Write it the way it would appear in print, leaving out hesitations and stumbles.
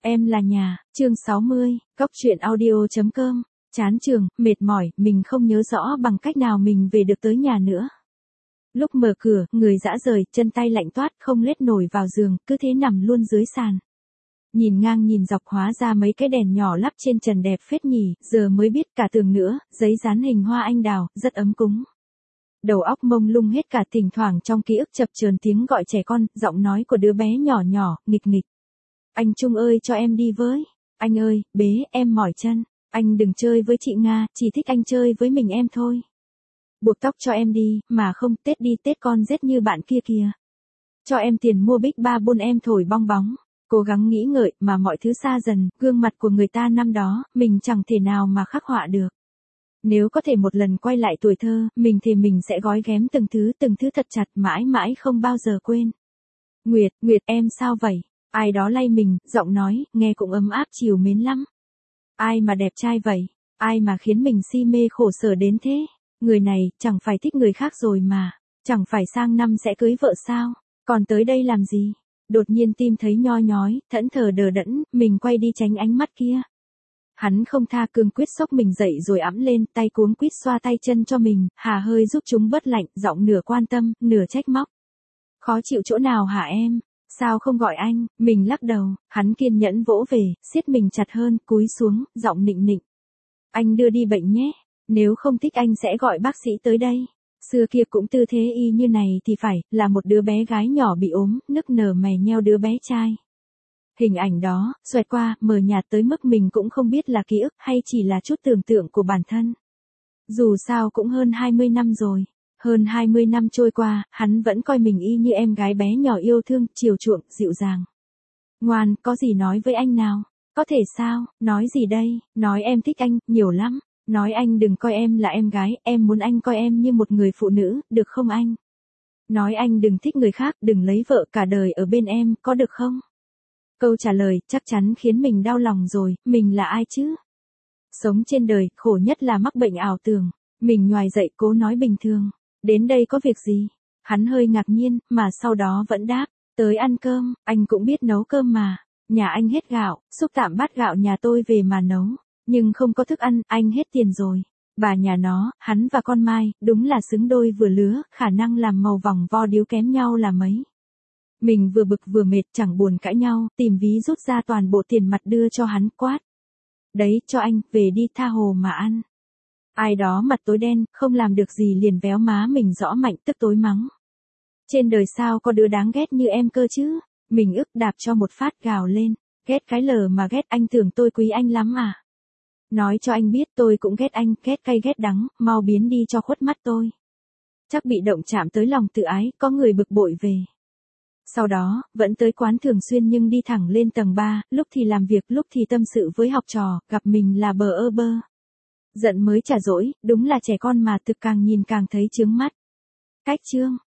Em là nhà, chương 60, Cốc truyện audio.com, chán trường, mệt mỏi, mình không nhớ rõ bằng cách nào mình về được tới nhà nữa. Lúc mở cửa, người dã rời, chân tay lạnh toát, không lết nổi vào giường, cứ thế nằm luôn dưới sàn. Nhìn ngang nhìn dọc hóa ra mấy cái đèn nhỏ lắp trên trần đẹp phết nhỉ, giờ mới biết cả tường nữa, giấy dán hình hoa anh đào, rất ấm cúng. Đầu óc mông lung hết cả, thỉnh thoảng trong ký ức chập chờn tiếng gọi trẻ con, giọng nói của đứa bé nhỏ nhỏ, nghịch nghịch. Anh Trung ơi cho em đi với. Anh ơi, bế, em mỏi chân. Anh đừng chơi với chị Nga, chỉ thích anh chơi với mình em thôi. Buộc tóc cho em đi, mà không, Tết đi Tết con rết như bạn kia kìa. Cho em tiền mua Big Ba Bôn em thổi bong bóng. Cố gắng nghĩ ngợi mà mọi thứ xa dần, gương mặt của người ta năm đó, mình chẳng thể nào mà khắc họa được. Nếu có thể một lần quay lại tuổi thơ, mình thì mình sẽ gói ghém từng thứ thật chặt mãi mãi không bao giờ quên. Nguyệt, Nguyệt em sao vậy? Ai đó lay mình, giọng nói, nghe cũng ấm áp chiều mến lắm. Ai mà đẹp trai vậy? Ai mà khiến mình si mê khổ sở đến thế? Người này, chẳng phải thích người khác rồi mà. Chẳng phải sang năm sẽ cưới vợ sao? Còn tới đây làm gì? Đột nhiên tim thấy nho nhói, thẫn thờ đờ đẫn, mình quay đi tránh ánh mắt kia. Hắn không tha, cương quyết xốc mình dậy rồi ẵm lên, tay cuống quýt xoa tay chân cho mình, hà hơi giúp chúng bớt lạnh, giọng nửa quan tâm, nửa trách móc. Khó chịu chỗ nào hả em? Sao không gọi anh? Mình lắc đầu, hắn kiên nhẫn vỗ về, siết mình chặt hơn, cúi xuống, giọng nịnh nịnh. Anh đưa đi bệnh nhé, nếu không thích anh sẽ gọi bác sĩ tới đây. Xưa kia cũng tư thế y như này thì phải, là một đứa bé gái nhỏ bị ốm, nức nở mè nheo đứa bé trai. Hình ảnh đó, xoẹt qua, mờ nhạt tới mức mình cũng không biết là ký ức hay chỉ là chút tưởng tượng của bản thân. Dù sao cũng hơn 20 năm rồi. Hơn 20 năm trôi qua, hắn vẫn coi mình y như em gái bé nhỏ yêu thương, chiều chuộng, dịu dàng. Ngoan, có gì nói với anh nào? Có thể sao? Nói gì đây? Nói em thích anh, nhiều lắm. Nói anh đừng coi em là em gái, em muốn anh coi em như một người phụ nữ, được không anh? Nói anh đừng thích người khác, đừng lấy vợ cả đời ở bên em, có được không? Câu trả lời chắc chắn khiến mình đau lòng rồi, mình là ai chứ? Sống trên đời, khổ nhất là mắc bệnh ảo tưởng. Mình nhoài dậy cố nói bình thường. Đến đây có việc gì? Hắn hơi ngạc nhiên, mà sau đó vẫn đáp. Tới ăn cơm, anh cũng biết nấu cơm mà. Nhà anh hết gạo, xúc tạm bát gạo nhà tôi về mà nấu. Nhưng không có thức ăn, anh hết tiền rồi. Bà nhà nó, hắn và con Mai, đúng là xứng đôi vừa lứa, khả năng làm màu vòng vo điếu kém nhau là mấy. Mình vừa bực vừa mệt chẳng buồn cãi nhau, tìm ví rút ra toàn bộ tiền mặt đưa cho hắn quát. Đấy, cho anh, về đi tha hồ mà ăn. Ai đó mặt tối đen, không làm được gì liền véo má mình rõ mạnh tức tối mắng. Trên đời sao có đứa đáng ghét như em cơ chứ? Mình ức đạp cho một phát gào lên. Ghét cái lờ mà ghét, anh tưởng tôi quý anh lắm à? Nói cho anh biết tôi cũng ghét anh, ghét cay ghét đắng, mau biến đi cho khuất mắt tôi. Chắc bị động chạm tới lòng tự ái, có người bực bội về. Sau đó, vẫn tới quán thường xuyên nhưng đi thẳng lên tầng 3, lúc thì làm việc, lúc thì tâm sự với học trò, gặp mình là bờ ơ bơ. Giận mới trả dỗi, đúng là trẻ con mà thực càng nhìn càng thấy chướng mắt. Cách chương.